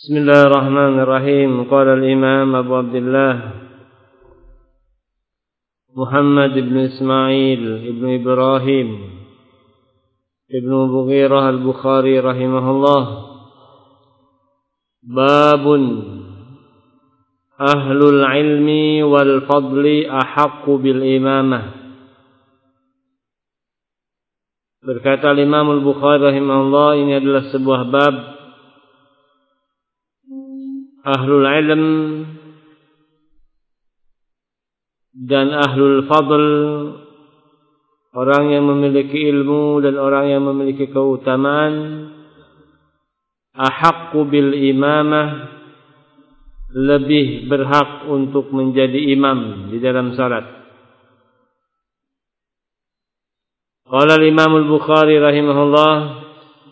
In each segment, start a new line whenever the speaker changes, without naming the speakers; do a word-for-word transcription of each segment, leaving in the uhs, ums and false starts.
Bismillahirrahmanirrahim. Qala al-Imam Abu Abdullah Muhammad ibn Ismail ibn Ibrahim ibn Mughirah al-Bukhari rahimahullah. Babun ahlul ilmi wal fadli ahaqqu bil imamah. Berkata Imam Al-Bukhari rahimahullah, ini adalah sebuah bab ahlul ilm dan ahlul fadl, orang yang memiliki ilmu dan orang yang memiliki keutamaan, ahaqqu bil imamah, lebih berhak untuk menjadi imam di dalam salat. Qala al-Imam Al-Bukhari rahimahullah,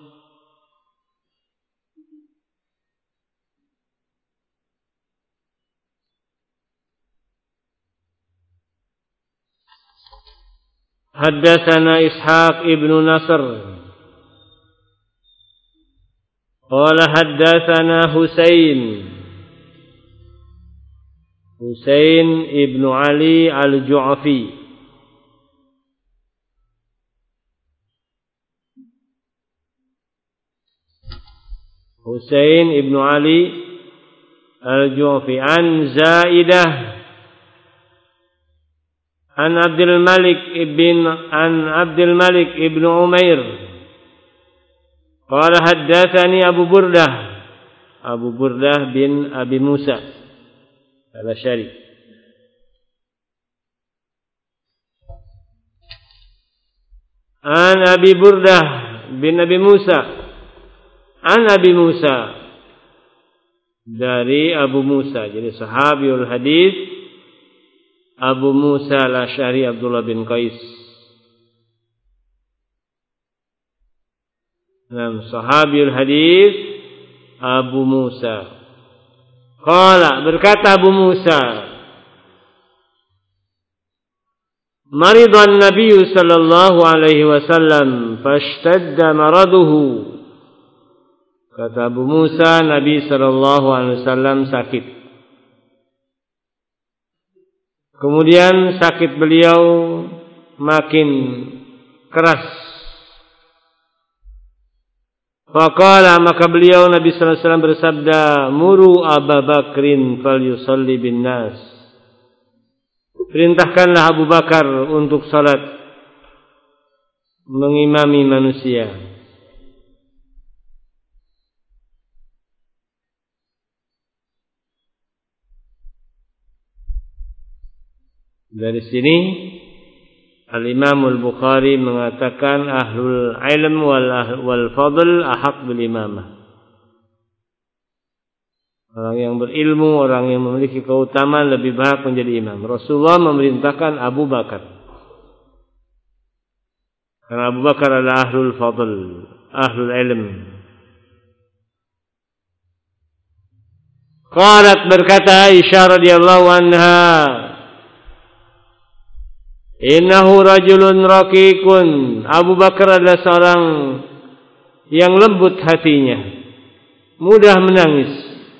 haddatsana Ishaq ibn Nasr qala haddatsana Husain Husain ibn Ali al-Ju'fi Husain ibn Ali al-Ju'fi an Zaidah an Abdul Malik ibn an Abdul Malik ibn Umair qala haddatsani Abu Burdah Abu Burdah bin Abi Musa al-Asy'ari an Abi Burdah bin Abi Musa an Abi Musa, dari Abu Musa, jadi sahabiul hadis Abu Musa al-Asy'ari Abdullah bin Qais. Nam sahabiul hadis Abu Musa. Qala, berkata Abu Musa, maridan Nabi sallallahu alaihi wasallam fashtadda maraduhu. Kata Abu Musa, Nabi sallallahu alaihi wasallam sakit. Kemudian sakit beliau makin keras. Faqala, maka beliau Nabi sallallahu alaihi wasallam bersabda, muru Abu Bakrin falyusalli bin nas. Perintahkanlah Abu Bakar untuk salat mengimami manusia. Dari sini Al-Imam Al-Bukhari mengatakan ahlul ilm wal, wal fadl ahaq bil imamah. Orang yang berilmu, orang yang memiliki keutamaan lebih berhak menjadi imam. Rasulullah memerintahkan Abu Bakar. Karena Abu Bakar adalah ahlul fadl, ahlul ilm. Qalat, berkata Aisyah radhiyallahu anha, innahu rajulun raqiqun. Abu Bakar adalah seorang yang lembut hatinya, mudah menangis.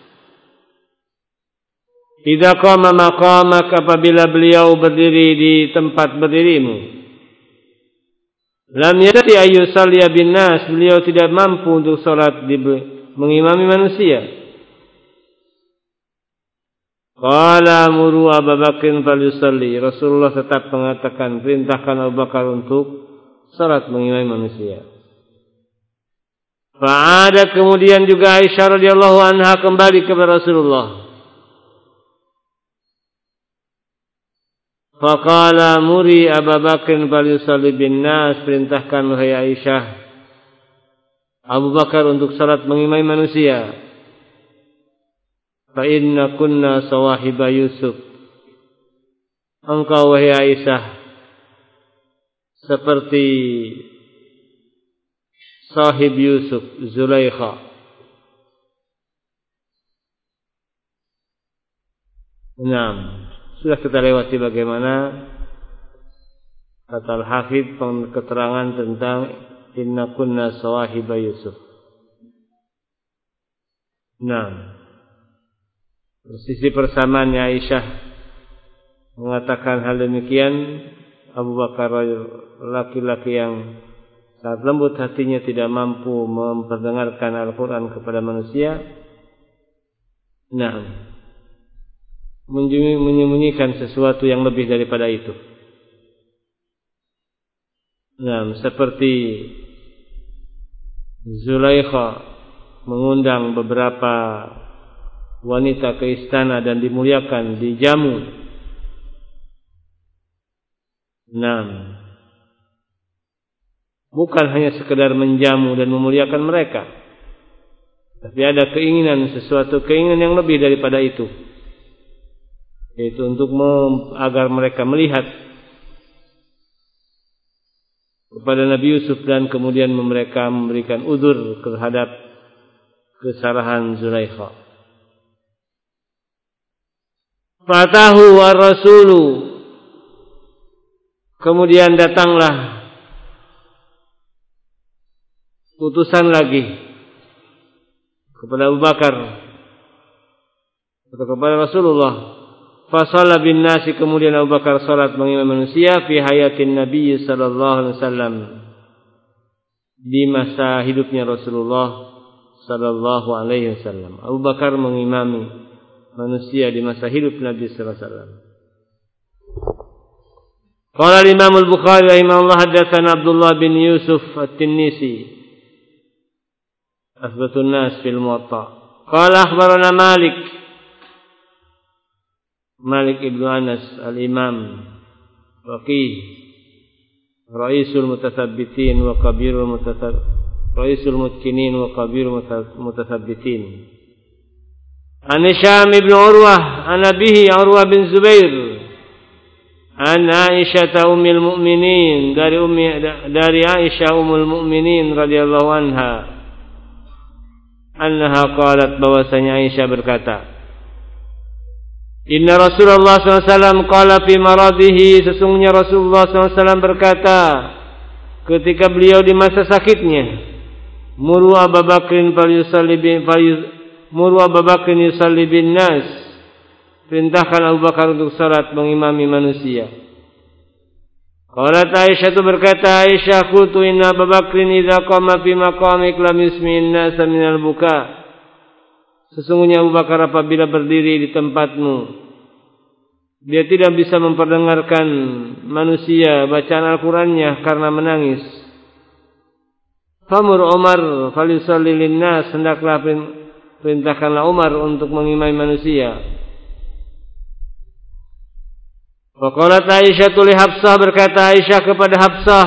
Idza qama maqamak, apabila beliau berdiri di tempat berdirimu. Lam yati ayyusalli bin nas, beliau tidak mampu untuk salat di mengimami manusia. Qala muru Abu Bakrin falyusalli. Rasulullah tetap mengatakan, perintahkan Abu Bakar untuk salat mengimami manusia. Fa'ada, kemudian juga Aisyah radhiyallahu anha kembali kepada Rasulullah. Faqala muri Abu Bakrin falyusalli bin nas. Perintahkan wahai Aisyah Abu Bakar untuk salat mengimami manusia. Fa inna kunna sawahiba Yusuf. Engkau wahai Aisyah seperti sahib Yusuf, Zulaikha. Nah, sudah kita lewati bagaimana kata Al-Hafidz keterangan tentang inna kunna sawahiba Yusuf. Nah, sisi persamaannya Aisyah mengatakan hal demikian. Abu Bakar laki-laki yang sangat lembut hatinya, tidak mampu memperdengarkan Al-Quran kepada manusia. Nah, menyembunyikan sesuatu yang lebih daripada itu. Nah, seperti Zulaikha mengundang beberapa wanita ke istana dan dimuliakan, dijamu. Nah, bukan hanya sekedar menjamu dan memuliakan mereka, tapi ada keinginan, sesuatu keinginan yang lebih daripada itu, yaitu untuk mem- agar mereka melihat kepada Nabi Yusuf dan kemudian mereka memberikan udzur terhadap kesalahan Zulaikha. Fatahu wa rasulu, kemudian datanglah utusan lagi kepada Abu Bakar atau kepada Rasulullah. Fasalla bin nasi, kemudian Abu Bakar salat mengimami manusia fi hayatin Nabi sallallahu alaihi wasallam, di masa hidupnya Rasulullah sallallahu alaihi wasallam. Abu Bakar mengimami manusia di masa hidup Nabi sallallahu alaihi wasallam. Qala al-Imam al-Bukhari rahimahullah, haddatsana Abdullah bin Yusuf at-Tinnisi asbatun nas fil Muwatta. Qala akhbarana Malik Malik ibn Anas al-Imam Faqih Raisul Mutathabbitin wa Kabirul Mutathab Raisul Mutkinin wa Kabirul Mutathabbitin. An Hisham ibn Urwah an abihi Urwah bin Zubair an Aisyah ummul mukminin, dari ummi dari Aisyah ummul mukminin radhiyallahu anha, annaha qalat, bahwasanya Aisyah berkata, Inna Rasulullah sallallahu alaihi wasallam qala fi maradihi, sesungguhnya Rasulullah sallallahu alaihi wasallam berkata ketika beliau di masa sakitnya, Muru Abu Bakrin falyusalli bin Muru Abu Bakrin yusalli bin nas, perintahkan Abu Bakar untuk salat mengimami manusia. Qalat Aisyah, itu berkata Aisyah, qultu inna Abu Bakrin idza qama fi maqamik lam yusmi'in nas minal buka, sesungguhnya Abu Bakar apabila berdiri di tempatmu, dia tidak bisa memperdengarkan manusia bacaan Al-Qurannya karena menangis. Famur Umar falyusalli linnas, hendaklah perintahkanlah Umar untuk mengimami manusia. Faqalat Aisyah li Hafsah, berkata Aisyah kepada Hafsah,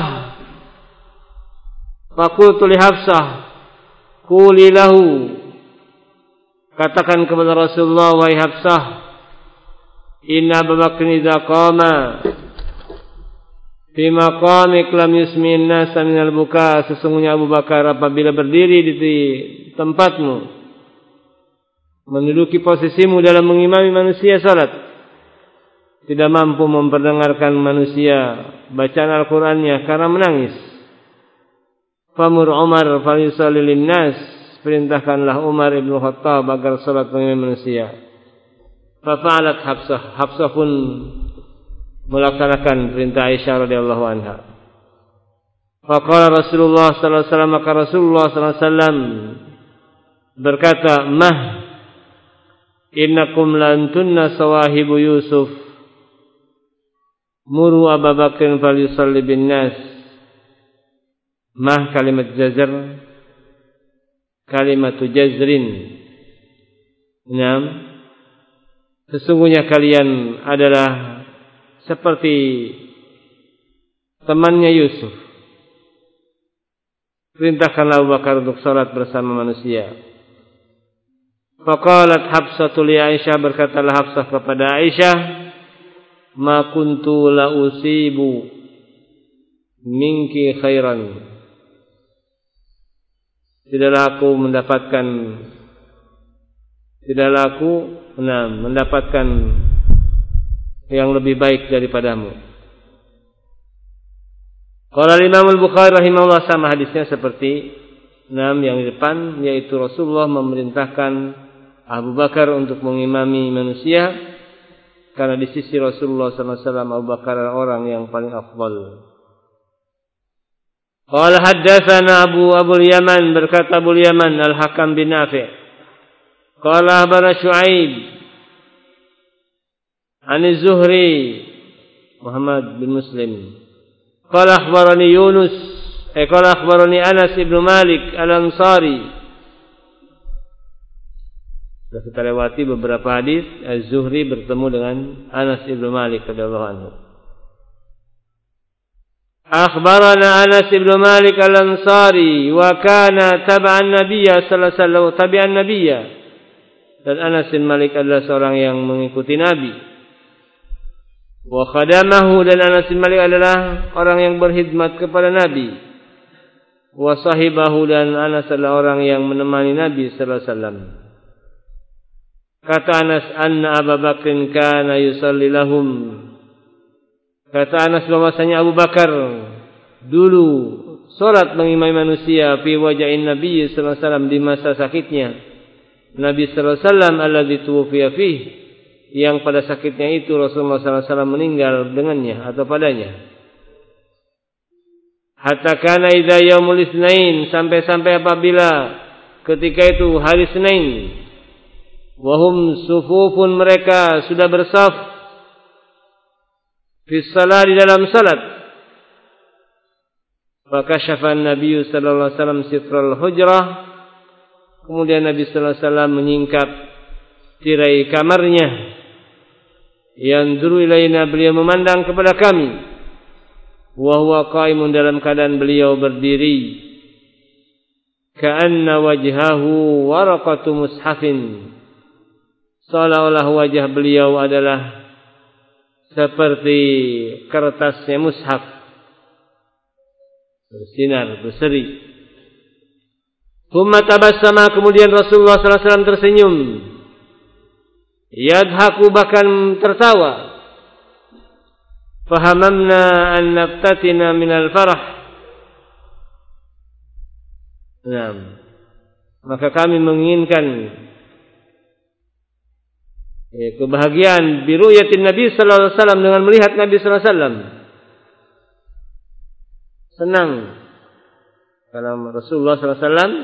faqultu li Hafsah, quli lahu, katakan kepada Rasulullah, wahai Hafsah, inna Abu Bakr idza qama fi maqamik lam yusmi'in nas minal buka, sesungguhnya Abu Bakar apabila berdiri di tempatmu, menduduki posisimu dalam mengimami manusia salat, tidak mampu memperdengarkan manusia bacaan Al-Qur'annya karena menangis. Famur Umar falyusalli linnas, perintahkanlah Umar ibn Khattab agar salat mengimami manusia. Fafa'alat Hafsah, Hafsah pun melaksanakan perintah Aisyah radhiyallahu anha. Faqala Rasulullah sallallahu alaihi wasallam, maka Rasulullah sallallahu alaihi wasallam berkata, mah innakum lantunna sawahibu Yusuf, muru Abu Bakr falyusalli bin nas. Mah kalimat jazr, kalimatu jazrin. Enam, sesungguhnya kalian adalah seperti temannya Yusuf. Perintahkanlah Abu Bakar untuk salat bersama manusia. Faqalat Hafsah li Aisyah, berkatalah Hafsah kepada Aisyah, ma kuntu la usibu minki khairan, tidaklah aku mendapatkan tidaklah aku nah, mendapatkan yang lebih baik daripadamu. Qala Imam Al-Bukhari rahimahullah, sama hadisnya seperti enam yang di depan, yaitu Rasulullah memerintahkan Abu Bakar untuk mengimami manusia, karena di sisi Rasulullah sallallahu alaihi wasallam Abu Bakar adalah orang yang paling afdal. Qala haddatsana Abu Abu Yaman, berkata Abu Yaman Al-Hakam bin Nafi'. Qala akhbarana Syuaib an Az-Zuhri Muhammad bin Muslim. Qala akhbarani Yunus, eh qala akhbarani Anas bin Malik Al-Ansari. Sudah kita lewati beberapa hadis. Az-Zuhri bertemu dengan Anas bin Malik radhiyallahu anhu. Akhbarana Anas bin Malik Al-Ansari wa kana tab'an Nabiyya sallallahu alaihi wasallam, tabi'an Nabiyya. Dan Anas bin Malik adalah seorang yang mengikuti Nabi. Wa khadamahu, dan Anas bin Malik adalah orang yang berkhidmat kepada Nabi. Wa sahibahu, dan Anas adalah orang yang menemani Nabi sallallahu alaihi wasallam. Kata Anas, anna Abu Bakr kana yusalli lahum. Kata Anas bahwasanya Abu Bakar dulu salat mengimami manusia fi waja'in Nabi sallallahu alaihi wasallam, di masa sakitnya Nabi sallallahu alaihi wasallam alladzi tuwfiya fihi, yang pada sakitnya itu Rasulullah sallallahu alaihi wasallam meninggal dengannya atau padanya. Hatta kana idza yaumul Itsnain, sampai-sampai apabila ketika itu hari Senin, wahum sufufun, mereka sudah bersaf fi shalah, di dalam salat. Maka syafa Nabi sallallahu alaihi wasallam sitral hujrah, kemudian Nabi sallallahu alaihi wasallam menyingkap tirai kamarnya. Yanzuru ilaina, beliau memandang kepada kami. Wa huwa qaimun, dalam keadaan beliau berdiri. Ka'anna wajhahu waraqatu mushafin, seolah-olah wajah beliau adalah seperti kertasnya mushaf, bersinar, berseri. Thumma tabassama, kemudian Rasulullah sallallahu alaihi wasallam tersenyum. Yadhaku, bahkan tertawa. Fahamamna an naftatina minal farah. Nah, maka kami menginginkan ya, kebahagiaan biru'yatin Nabi sallallahu alaihi wasallam, dengan melihat Nabi sallallahu alaihi wasallam. Senang kalau Rasulullah sallallahu alaihi wasallam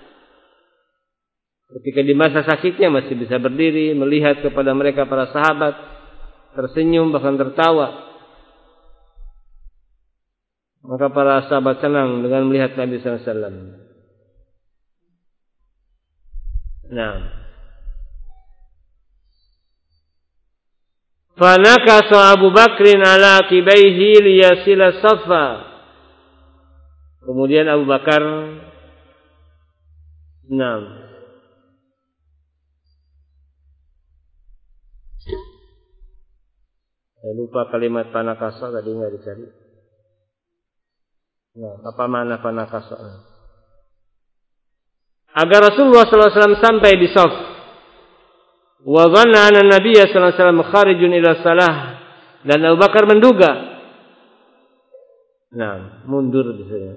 ketika di masa sakitnya masih bisa berdiri, melihat kepada mereka para sahabat, tersenyum bahkan tertawa. Maka para sahabat senang dengan melihat Nabi sallallahu alaihi wasallam. Nah, fanakasa Abu Bakrin ala akibaihi liyasila safa. Kemudian Abu Bakar, nah, saya lupa kalimat panakasa tadi, nggak dicari. Nah, apa makna panakasa? Agar Rasulullah sallallahu alaihi wasallam sampai di saf. Wa dhanna anna Nabiy sallallahu alaihi wasallam kharijun ila salah, dan Abu Bakar menduga. Nah, mundur di sini.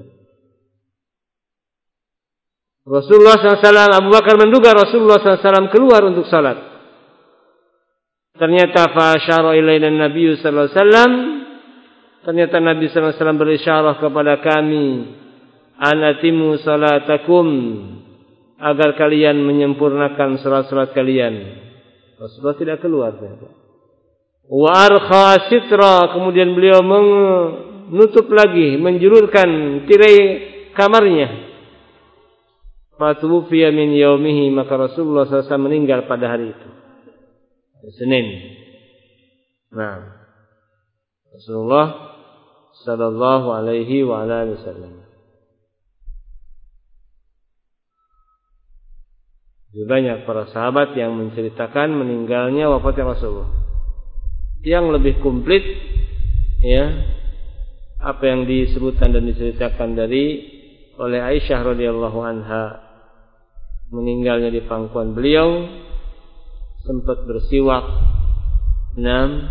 Rasulullah sallallahu alaihi wasallam, Abu Bakar menduga Rasulullah sallallahu alaihi wasallam keluar untuk salat. Ternyata fa asyara ilaina Nabi sallallahu alaihi wasallam, ternyata Nabi sallallahu alaihi wasallam berisyarah kepada kami, anatimu salatakum, agar kalian menyempurnakan salat-salat kalian. Rasulullah tidak keluar. Wa arkha sitra, kemudian beliau menutup lagi, menjulurkan tirai kamarnya. Fatuwfiya min yaumihi, maka Rasulullah sallallahu alaihi wasallam meninggal pada hari itu, Senin. Nah, Rasulullah sallallahu alaihi wa alihi wasallam. Banyak para sahabat yang menceritakan meninggalnya, wafatnya Rasulullah. Yang lebih komplit, ya, apa yang disebutkan dan diceritakan dari oleh Aisyah radhiyallahu anha, meninggalnya di pangkuan beliau, sempat bersiwak, enam,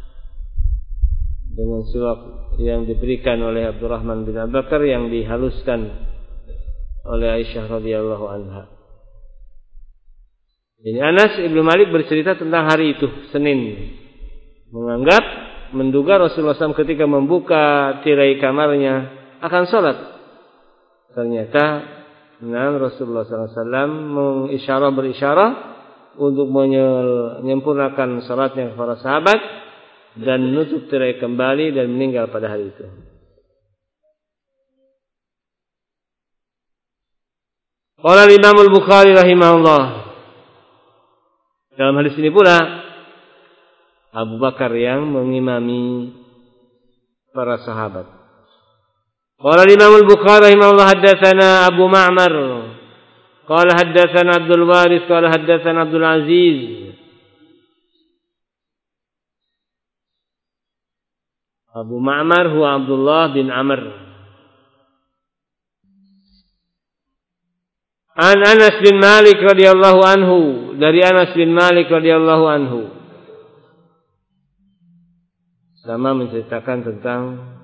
dengan siwak yang diberikan oleh Abdurrahman bin Abu Bakar, yang dihaluskan oleh Aisyah radhiyallahu anha. Ini Anas Ibnu Malik bercerita tentang hari itu, Senin. Menganggap, menduga Rasulullah shallallahu alaihi wasallam ketika membuka tirai kamarnya akan sholat. Ternyata nah, Rasulullah shallallahu alaihi wasallam mengisyarah berisyarah untuk menyempurnakan sholatnya kepada sahabat dan menutup tirai kembali dan meninggal pada hari itu. Qala Imam Al-Bukhari rahimahullah. Dalam hadis ini pula Abu Bakar yang mengimami para sahabat. Qala Imam Al-Bukhari rahimahullah haddatsana Abu Ma'mar qala haddatsana Abdul Waris qala haddatsana Abdul Aziz Abu Ma'mar huwa Abdullah bin Amr an Anas bin Malik radhiyallahu anhu, dari Anas bin Malik radhiyallahu anhu, sama menceritakan tentang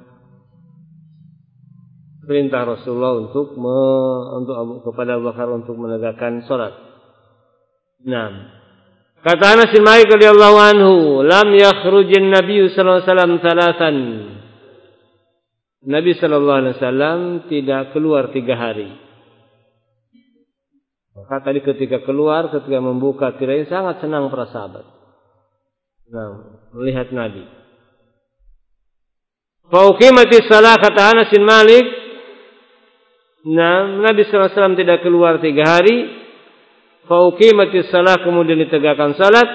perintah Rasulullah untuk me, untuk Abu, kepada Abu Bakar untuk menegakkan salat. Nah, kata Anas bin Malik radhiyallahu anhu, lam yakhrujin Nabi sallallahu alaihi wasallam thalathan. Nabi sallallahu alaihi wasallam tidak keluar tiga hari. Maka tadi ketika keluar, ketika membuka tirai, sangat senang para sahabat. Nah, melihat Nabi. Fauqimatis salat, kata Anas bin Malik. Nah, Nabi sallallahu alaihi wasallam tidak keluar tiga hari. Fauqimatis salat, kemudian ditegakkan salat.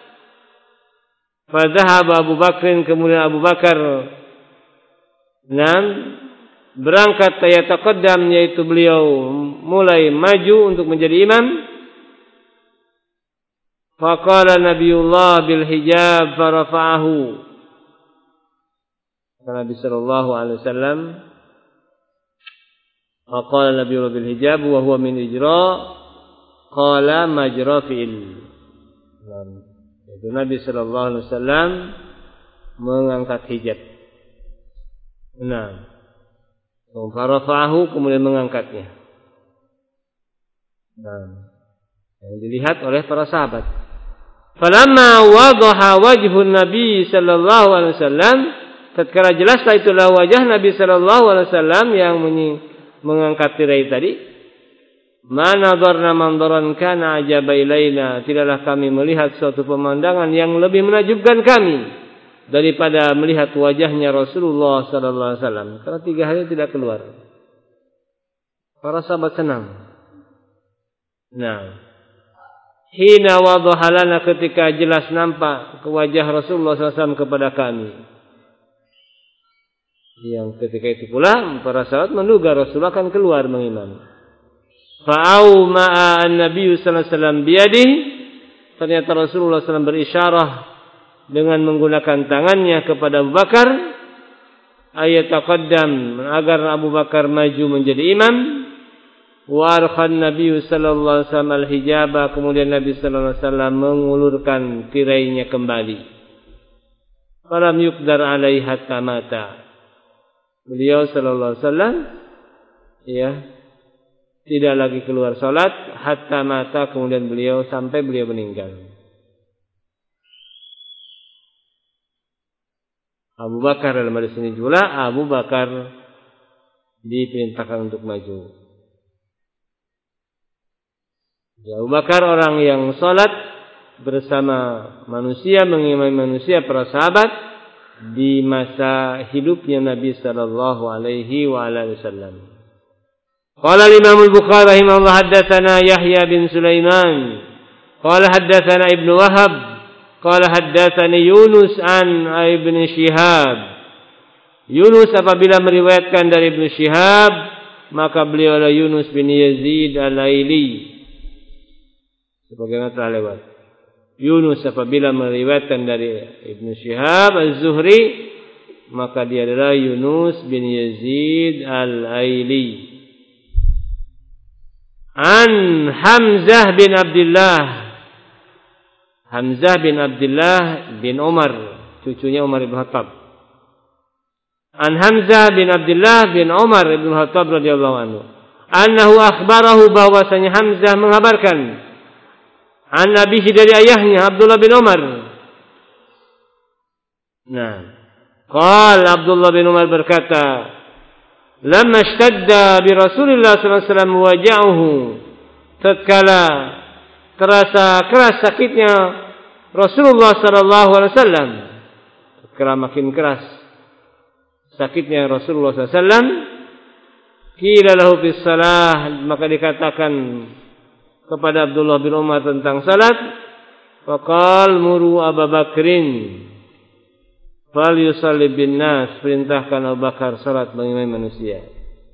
Fadhahaba Abu Bakrin, kemudian Abu Bakar nah, berangkat yataqaddam, yaitu beliau mulai maju untuk menjadi imam. Faqala Nabiullah bil hijab farafa'ahu. Nabi sallallahu alaihi wasallam faqala Nabiullah bil hijab wa huwa min ijra qala majra fi'il. Itu Nabi sallallahu alaihi wasallam mengangkat hijab. Nah, farafa'ahu, kemudian mengangkatnya. Nah, yang dilihat oleh para sahabat. Falamma wadaha wajhun Nabi sallallahu alaihi wasallam, tatkala jelaslah itulah wajah Nabi sallallahu alaihi wasallam yang mengangkat tirai tadi. Ma nadarna mandaran kana ajaba ilaina, tidaklah kami melihat suatu pemandangan yang lebih menakjubkan kami daripada melihat wajahnya Rasulullah sallallahu alaihi wasallam. Karena tiga hari tidak keluar. Para sahabat senang. Nah, hina wadaha lana, ketika jelas nampak ke wajah Rasulullah sallallahu alaihi wasallam kepada kami. Yang ketika itu pula para sahabat menduga Rasulullah akan keluar mengimami. Fa'au ma'a an-nabiy sallallahu alaihi wasallam biyadihi, ternyata Rasulullah sallallahu alaihi wasallam berisyarah dengan menggunakan tangannya kepada Abu Bakar, ayat taqaddam, agar Abu Bakar maju menjadi imam. Wa arkhan Nabi sallallahu alaihi wasallam al-hijaba, kemudian Nabi sallallahu alaihi wasallam mengulurkan tirainya kembali. Falam yuqdar alaihi hatta mata. Beliau sallallahu alaihi wasallam ya tidak lagi keluar salat hatta mata, kemudian beliau sampai beliau meninggal. Abu Bakar dalam hadis ini juga, Abu Bakar diperintahkan untuk maju. Ya, Abu Bakar orang yang salat bersama manusia, mengimami manusia, para sahabat di masa hidupnya Nabi sallallahu alaihi wa alihi wasallam. Qala Imam Al-Bukhari rahimahullah haddatsana Yahya bin Sulaiman qala haddatsana Ibnu Wahab qala haddatsani Yunus an Ibn Shihab. Yunus apabila meriwayatkan dari Ibnu Shihab, maka beliau adalah Yunus bin Yazid Al-Aili. Sebagaimana telah lewat. Yunus apabila meriwayatkan dari Ibnu Shihab Az-Zuhri, maka dia adalah Yunus bin Yazid Al-Aili. An Hamzah bin Abdullah, Hamzah bin Abdullah bin Umar, cucunya Umar bin Khattab. An Hamzah bin Abdullah bin Umar bin Khattab radhiyallahu anhu, annahu akhbarahu, bahwasanya Hamzah mengabarkan, An abihi dari ayahnya Abdullah bin Umar. Nah, qala Abdullah bin Umar berkata, "Lamma ishtadda bi Rasulillah sallallahu alaihi wasallam waja'uhu." Tatkala terasa keras sakitnya Rasulullah sallallahu alaihi wasallam, tatkala makin keras sakitnya Rasulullah sallallahu alaihi wasallam, qila lahu bis salah, maka dikatakan kepada Abdullah bin Umar tentang salat, faqal muru Abu Bakrin fal yusalli bin nas, perintahkan Abu Bakar salat mengimami manusia.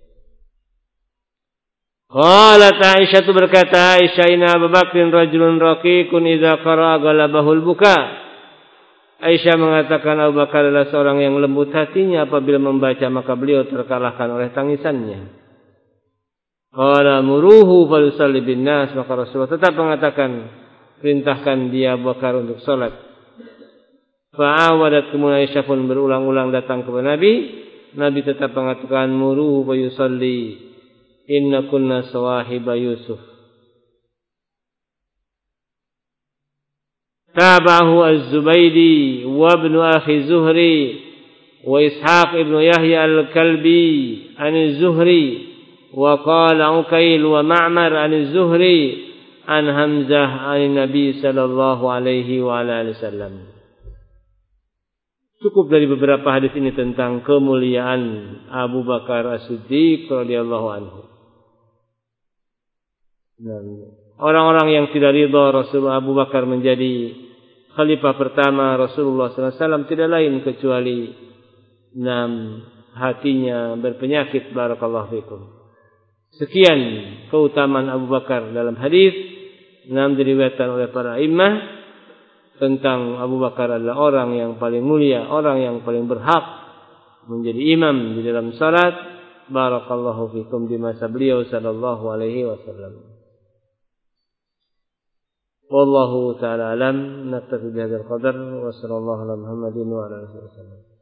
Qalat Aisyah, tu berkata Aisyah, inna Abu Bakrin rajulun raqiqun idza qara'a galabahul buka. Aisyah mengatakan Abu Bakar adalah seorang yang lembut hatinya, apabila membaca maka beliau terkalahkan oleh tangisannya. Qala muruhu falyusalli bin nas, maka Rasulullah tetap mengatakan perintahkan dia Abu Bakar untuk salat. Fa'awadat, kemudian Aisyah pun berulang-ulang datang kepada Nabi. Nabi tetap mengatakan muruhu falyusalli, inna kunna sawahiba Yusuf. Tabahu Az-Zubaydi wa ibnu akhi Zuhri wa Ishaq ibnu Yahya Al-Kalbi an Az-Zuhri wa qala Uqail wa Ma'mar an Az-Zuhri an Hamzah an Nabi sallallahu alaihi wa alihi wasallam. Cukup dari beberapa hadis ini tentang kemuliaan Abu Bakar As-Siddiq radhiyallahu anhu. Dan orang-orang yang tidak ridha Rasulullah Abu Bakar menjadi khalifah pertama Rasulullah sallallahu alaihi wasallam tidak lain kecuali enam hatinya berpenyakit. Barakallahu fikum. Sekian keutamaan Abu Bakar dalam hadis enam diriwayatkan oleh para imam tentang Abu Bakar adalah orang yang paling mulia, orang yang paling berhak menjadi imam di dalam salat. Barakallahu fikum di masa beliau sallallahu alaihi wasallam. Wallahu ta'ala alam, naktafi bihadzal qadar wa sallallahu ala Muhammadin wa ala alihi wasallam.